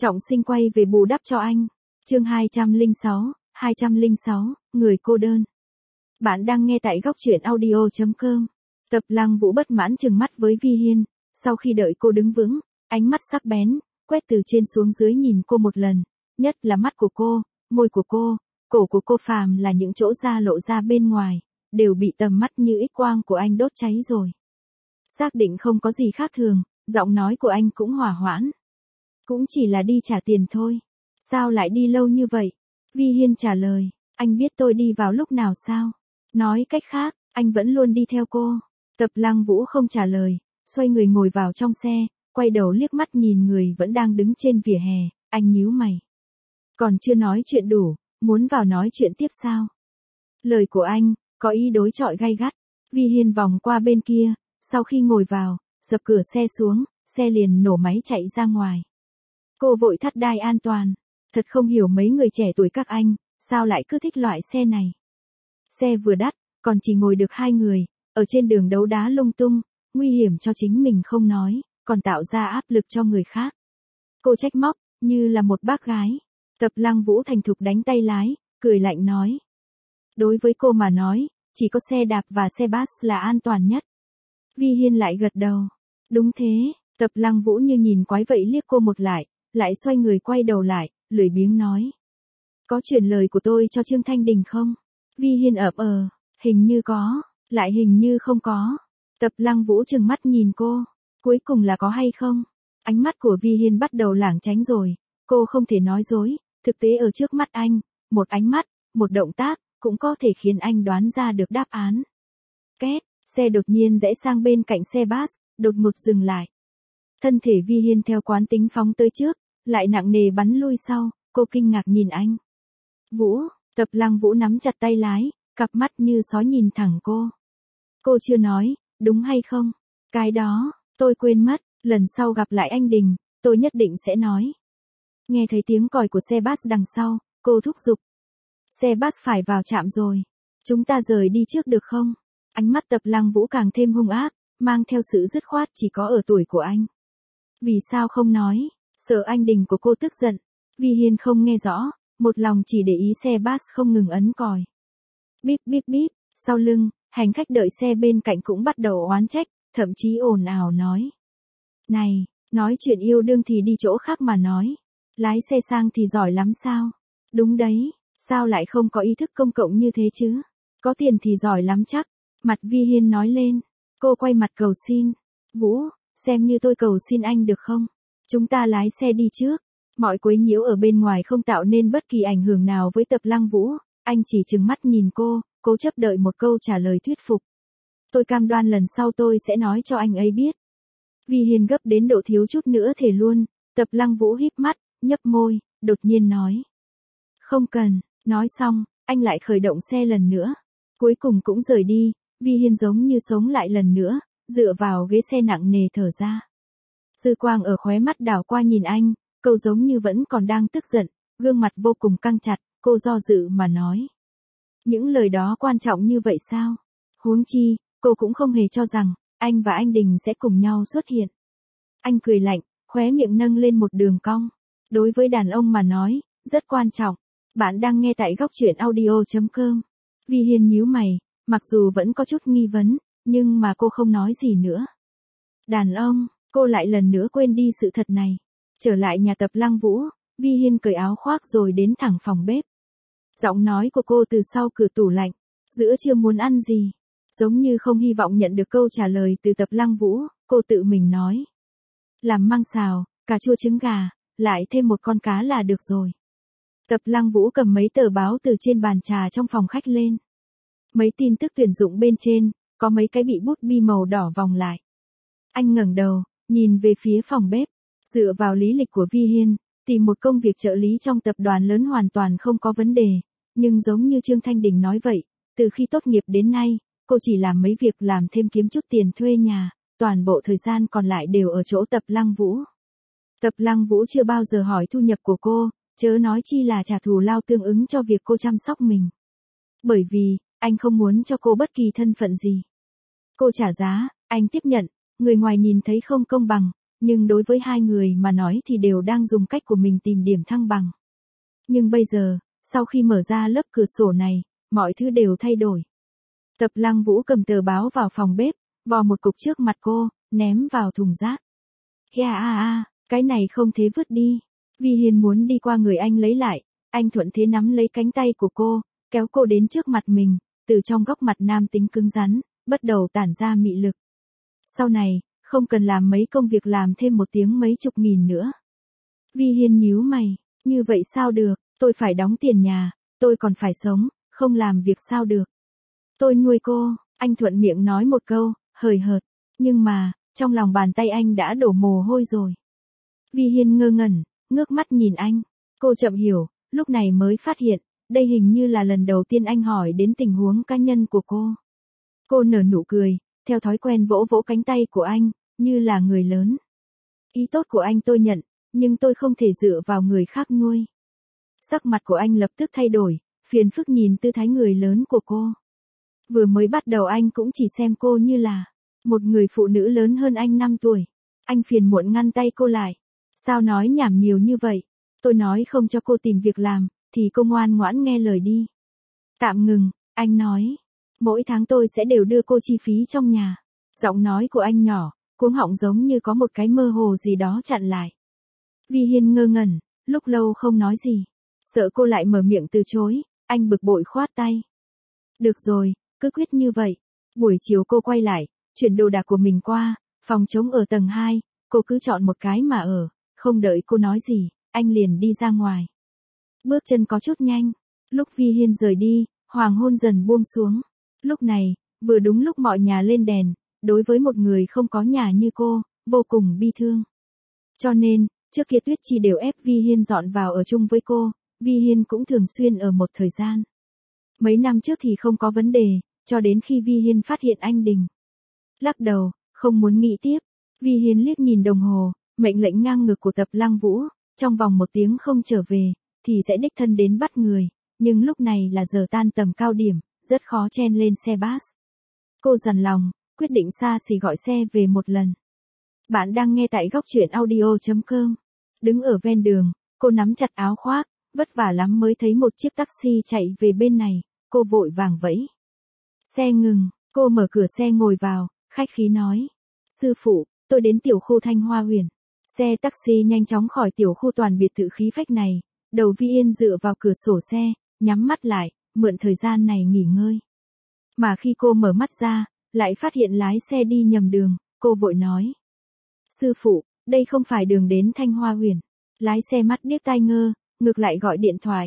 Trọng Sinh quay về bù đắp cho anh. Chương 206, người cô đơn. Bạn đang nghe tại góc truyện audio.com. Tập Lăng Vũ bất mãn trừng mắt với Vi Hiên, sau khi đợi cô đứng vững, ánh mắt sắc bén, quét từ trên xuống dưới nhìn cô một lần, nhất là mắt của cô, môi của cô, cổ của cô, phàm là những chỗ da lộ ra bên ngoài, đều bị tầm mắt như X quang của anh đốt cháy rồi. Xác định không có gì khác thường, giọng nói của anh cũng hòa hoãn. Cũng chỉ là đi trả tiền thôi. Sao lại đi lâu như vậy? Vi Hiên trả lời, anh biết tôi đi vào lúc nào sao? Nói cách khác, anh vẫn luôn đi theo cô. Tập Lăng Vũ không trả lời, xoay người ngồi vào trong xe, quay đầu liếc mắt nhìn người vẫn đang đứng trên vỉa hè, anh nhíu mày. Còn chưa nói chuyện đủ, muốn vào nói chuyện tiếp sao? Lời của anh, có ý đối chọi gay gắt. Vi Hiên vòng qua bên kia, sau khi ngồi vào, dập cửa xe xuống, xe liền nổ máy chạy ra ngoài. Cô vội thắt đai an toàn. Thật không hiểu mấy người trẻ tuổi các anh, sao lại cứ thích loại xe này. Xe vừa đắt, còn chỉ ngồi được 2 người, ở trên đường đấu đá lung tung, nguy hiểm cho chính mình không nói, còn tạo ra áp lực cho người khác. Cô trách móc, như là một bác gái. Tập Lăng Vũ thành thục đánh tay lái, cười lạnh nói. Đối với cô mà nói, chỉ có xe đạp và xe bus là an toàn nhất. Vi Hiên lại gật đầu. Đúng thế, Tập Lăng Vũ như nhìn quái vậy liếc cô một lại xoay người quay đầu lại, lười biếng nói. Có chuyển lời của tôi cho Trương Thanh Đình không? Vi Hiên hình như có, lại hình như không có. Tập Lăng Vũ trừng mắt nhìn cô, cuối cùng là có hay không? Ánh mắt của Vi Hiên bắt đầu lảng tránh rồi, cô không thể nói dối, thực tế ở trước mắt anh, một ánh mắt, một động tác, cũng có thể khiến anh đoán ra được đáp án. Két, xe đột nhiên rẽ sang bên cạnh xe bus, đột ngột dừng lại. Thân thể Vi Hiên theo quán tính phóng tới trước, lại nặng nề bắn lui sau, cô kinh ngạc nhìn anh. Vũ, Tập Lăng Vũ nắm chặt tay lái, cặp mắt như sói nhìn thẳng cô. Cô chưa nói, đúng hay không? Cái đó, tôi quên mất, lần sau gặp lại anh Đình, tôi nhất định sẽ nói. Nghe thấy tiếng còi của xe bus đằng sau, cô thúc giục. Xe bus phải vào trạm rồi. Chúng ta rời đi trước được không? Ánh mắt Tập Lăng Vũ càng thêm hung ác, mang theo sự dứt khoát chỉ có ở tuổi của anh. Vì sao không nói? Sợ anh Đình của cô tức giận. Vi Hiên không nghe rõ, một lòng chỉ để ý xe bus không ngừng ấn còi. Bíp bíp bíp, sau lưng, hành khách đợi xe bên cạnh cũng bắt đầu oán trách, thậm chí ồn ào nói. Này, nói chuyện yêu đương thì đi chỗ khác mà nói. Lái xe sang thì giỏi lắm sao? Đúng đấy, sao lại không có ý thức công cộng như thế chứ? Có tiền thì giỏi lắm chắc. Mặt Vi Hiên nói lên. Cô quay mặt cầu xin. Vũ, xem như tôi cầu xin anh được không? Chúng ta lái xe đi trước. Mọi quấy nhiễu ở bên ngoài không tạo nên bất kỳ ảnh hưởng nào với Tập Lăng Vũ. Anh chỉ trừng mắt nhìn cô, cố chấp đợi một câu trả lời thuyết phục. Tôi cam đoan lần sau tôi sẽ nói cho anh ấy biết. Vi Hiên gấp đến độ thiếu chút nữa thể luôn. Tập Lăng Vũ híp mắt, nhấp môi, đột nhiên nói. Không cần, nói xong, anh lại khởi động xe lần nữa. Cuối cùng cũng rời đi, Vi Hiên giống như sống lại lần nữa, dựa vào ghế xe nặng nề thở ra. Dư quang ở khóe mắt đảo qua nhìn anh, câu giống như vẫn còn đang tức giận, gương mặt vô cùng căng chặt, cô do dự mà nói. Những lời đó quan trọng như vậy sao? Huống chi, cô cũng không hề cho rằng, anh và anh Đình sẽ cùng nhau xuất hiện. Anh cười lạnh, khóe miệng nâng lên một đường cong. Đối với đàn ông mà nói, rất quan trọng. Bạn đang nghe tại góc truyện audio.com. Vi Hiên nhíu mày, mặc dù vẫn có chút nghi vấn, nhưng mà cô không nói gì nữa. Đàn ông, cô lại lần nữa quên đi sự thật này. Trở lại nhà Tập Lăng Vũ, Vi Hiên cởi áo khoác rồi đến thẳng phòng bếp. Giọng nói của cô từ sau cửa tủ lạnh. Giữa trưa muốn ăn gì? Giống như không hy vọng nhận được câu trả lời từ Tập Lăng Vũ, cô tự mình nói. Làm măng xào, cà chua trứng gà, lại thêm một con cá là được rồi. Tập Lăng Vũ cầm mấy tờ báo từ trên bàn trà trong phòng khách lên. Mấy tin tức tuyển dụng bên trên, có mấy cái bị bút bi màu đỏ vòng lại. Anh ngẩng đầu, nhìn về phía phòng bếp. Dựa vào lý lịch của Vi Hiên, tìm một công việc trợ lý trong tập đoàn lớn hoàn toàn không có vấn đề. Nhưng giống như Trương Thanh Đình nói vậy, từ khi tốt nghiệp đến nay, cô chỉ làm mấy việc làm thêm kiếm chút tiền thuê nhà, toàn bộ thời gian còn lại đều ở chỗ Tập Lăng Vũ. Tập Lăng Vũ chưa bao giờ hỏi thu nhập của cô, chớ nói chi là trả thù lao tương ứng cho việc cô chăm sóc mình. Bởi vì, anh không muốn cho cô bất kỳ thân phận gì. Cô trả giá, anh tiếp nhận, người ngoài nhìn thấy không công bằng, nhưng đối với hai người mà nói thì đều đang dùng cách của mình tìm điểm thăng bằng. Nhưng bây giờ, sau khi mở ra lớp cửa sổ này, mọi thứ đều thay đổi. Tập Lăng Vũ cầm tờ báo vào phòng bếp, vò một cục trước mặt cô, ném vào thùng rác. Cái này không thế vứt đi. Vi Hiên muốn đi qua người anh lấy lại, anh thuận thế nắm lấy cánh tay của cô, kéo cô đến trước mặt mình, từ trong góc mặt nam tính cứng rắn, bắt đầu tản ra mị lực. Sau này, không cần làm mấy công việc làm thêm một tiếng mấy chục nghìn nữa. Vi Hiên nhíu mày, như vậy sao được, tôi phải đóng tiền nhà, tôi còn phải sống, không làm việc sao được. Tôi nuôi cô, anh thuận miệng nói một câu, hời hợt, nhưng mà, trong lòng bàn tay anh đã đổ mồ hôi rồi. Vi Hiên ngơ ngẩn, ngước mắt nhìn anh, cô chậm hiểu, lúc này mới phát hiện, đây hình như là lần đầu tiên anh hỏi đến tình huống cá nhân của cô. Cô nở nụ cười, theo thói quen vỗ vỗ cánh tay của anh, như là người lớn. Ý tốt của anh tôi nhận, nhưng tôi không thể dựa vào người khác nuôi. Sắc mặt của anh lập tức thay đổi, phiền phức nhìn tư thái người lớn của cô. Vừa mới bắt đầu anh cũng chỉ xem cô như là một người phụ nữ lớn hơn anh 5 tuổi. Anh phiền muộn ngăn tay cô lại. Sao nói nhảm nhiều như vậy? Tôi nói không cho cô tìm việc làm, thì cô ngoan ngoãn nghe lời đi. Tạm ngừng, anh nói. Mỗi tháng tôi sẽ đều đưa cô chi phí trong nhà. Giọng nói của anh nhỏ, cuống họng giống như có một cái mơ hồ gì đó chặn lại. Vi Hiên ngơ ngẩn, lúc lâu không nói gì. Sợ cô lại mở miệng từ chối, anh bực bội khoát tay. Được rồi, cứ quyết như vậy. Buổi chiều cô quay lại, chuyển đồ đạc của mình qua, phòng trống ở tầng 2, cô cứ chọn một cái mà ở, không đợi cô nói gì, anh liền đi ra ngoài. Bước chân có chút nhanh, lúc Vi Hiên rời đi, hoàng hôn dần buông xuống. Lúc này, vừa đúng lúc mọi nhà lên đèn, đối với một người không có nhà như cô, vô cùng bi thương. Cho nên, trước kia Tuyết Chi đều ép Vi Hiên dọn vào ở chung với cô, Vi Hiên cũng thường xuyên ở một thời gian. Mấy năm trước thì không có vấn đề, cho đến khi Vi Hiên phát hiện anh Đình. Lắc đầu, không muốn nghĩ tiếp, Vi Hiên liếc nhìn đồng hồ, mệnh lệnh ngang ngược của Tập Lăng Vũ, trong vòng 1 tiếng không trở về, thì sẽ đích thân đến bắt người, nhưng lúc này là giờ tan tầm cao điểm, rất khó chen lên xe bus. Cô dằn lòng, quyết định xa xỉ gọi xe về một lần. Bạn đang nghe tại góc truyện audio.com. Đứng ở ven đường, cô nắm chặt áo khoác, vất vả lắm mới thấy một chiếc taxi chạy về bên này, cô vội vàng vẫy. Xe ngừng, cô mở cửa xe ngồi vào, khách khí nói. Sư phụ, tôi đến tiểu khu Thanh Hoa Huyền. Xe taxi nhanh chóng khỏi tiểu khu toàn biệt thự khí phách này, đầu Vi Yên dựa vào cửa sổ xe, nhắm mắt lại, mượn thời gian này nghỉ ngơi. Mà khi cô mở mắt ra, lại phát hiện lái xe đi nhầm đường, cô vội nói. Sư phụ, đây không phải đường đến Thanh Hoa Huyền. Lái xe mắt điếc tai ngơ, ngược lại gọi điện thoại.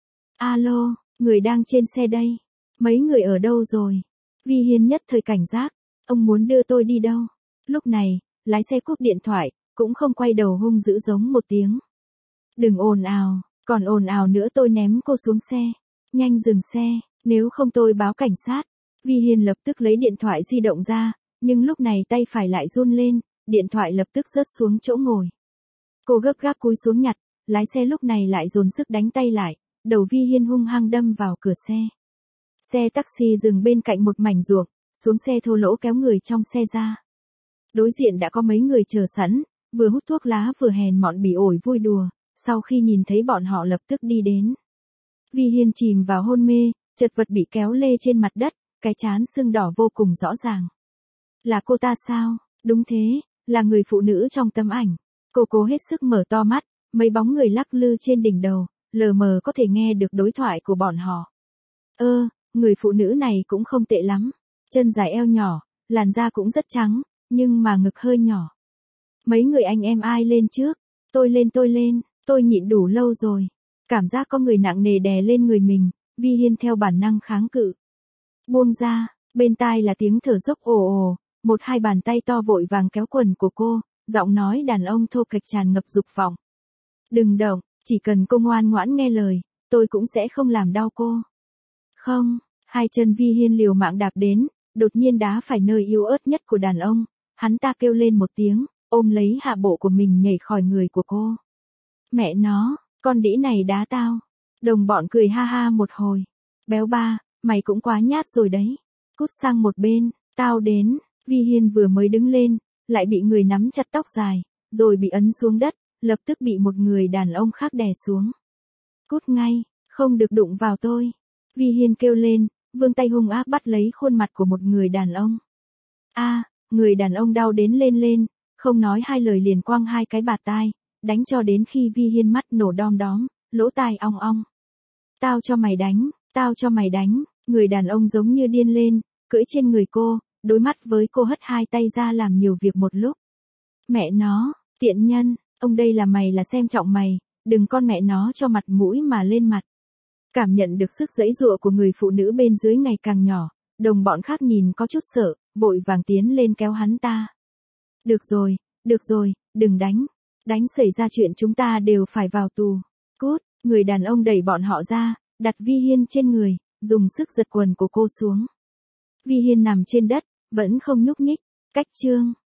Alo, người đang trên xe đây. Mấy người ở đâu rồi? Vi Hiên nhất thời cảnh giác, ông muốn đưa tôi đi đâu? Lúc này, lái xe cúp điện thoại, cũng không quay đầu hung dữ giống một tiếng. Đừng ồn ào, còn ồn ào nữa tôi ném cô xuống xe. Nhanh dừng xe, nếu không tôi báo cảnh sát. Vi Hiên lập tức lấy điện thoại di động ra, nhưng lúc này tay phải lại run lên, điện thoại lập tức rớt xuống chỗ ngồi. Cô gấp gáp cúi xuống nhặt, lái xe lúc này lại dồn sức đánh tay lại, đầu Vi Hiên hung hăng đâm vào cửa xe. Xe taxi dừng bên cạnh một mảnh ruộng, xuống xe thô lỗ kéo người trong xe ra. Đối diện đã có mấy người chờ sẵn, vừa hút thuốc lá vừa hèn mọn bỉ ổi vui đùa, sau khi nhìn thấy bọn họ lập tức đi đến. Vi Hiên chìm vào hôn mê, chật vật bị kéo lê trên mặt đất, cái trán sưng đỏ vô cùng rõ ràng. Là cô ta sao? Đúng thế, là người phụ nữ trong tấm ảnh. Cô cố hết sức mở to mắt, mấy bóng người lắc lư trên đỉnh đầu, lờ mờ có thể nghe được đối thoại của bọn họ. Người phụ nữ này cũng không tệ lắm, chân dài eo nhỏ, làn da cũng rất trắng, nhưng mà ngực hơi nhỏ. Mấy người anh em ai lên trước? Tôi lên, tôi nhịn đủ lâu rồi. Cảm giác có người nặng nề đè lên người mình, Vi Hiên theo bản năng kháng cự. Buông ra, bên tai là tiếng thở dốc ồ ồ, một hai bàn tay to vội vàng kéo quần của cô, giọng nói đàn ông thô kệch tràn ngập dục vọng. Đừng động, chỉ cần cô ngoan ngoãn nghe lời, tôi cũng sẽ không làm đau cô. Không, hai chân Vi Hiên liều mạng đạp đến, đột nhiên đá phải nơi yếu ớt nhất của đàn ông, hắn ta kêu lên một tiếng, ôm lấy hạ bộ của mình nhảy khỏi người của cô. Mẹ nó, con đĩ này đá tao. Đồng bọn cười ha ha một hồi. Béo ba, mày cũng quá nhát rồi đấy. Cút sang một bên, tao đến. Vi Hiên vừa mới đứng lên, lại bị người nắm chặt tóc dài, rồi bị ấn xuống đất, lập tức bị một người đàn ông khác đè xuống. Cút ngay, không được đụng vào tôi. Vi Hiên kêu lên, vươn tay hung ác bắt lấy khuôn mặt của một người đàn ông. Người đàn ông đau đến lên, không nói hai lời liền quăng hai cái bạt tai, đánh cho đến khi Vi Hiên mắt nổ đom đóm, lỗ tai ong ong. Tao cho mày đánh, người đàn ông giống như điên lên, cưỡi trên người cô, đối mắt với cô hất hai tay ra làm nhiều việc một lúc. Mẹ nó, tiện nhân, ông đây là mày là xem trọng mày, đừng con mẹ nó cho mặt mũi mà lên mặt. Cảm nhận được sức giãy giụa của người phụ nữ bên dưới ngày càng nhỏ, đồng bọn khác nhìn có chút sợ, vội vàng tiến lên kéo hắn ta. Được rồi, đừng đánh. Đánh xảy ra chuyện chúng ta đều phải vào tù. Cút, người đàn ông đẩy bọn họ ra, đặt Vi Hiên trên người, dùng sức giật quần của cô xuống. Vi Hiên nằm trên đất, vẫn không nhúc nhích. Cách chương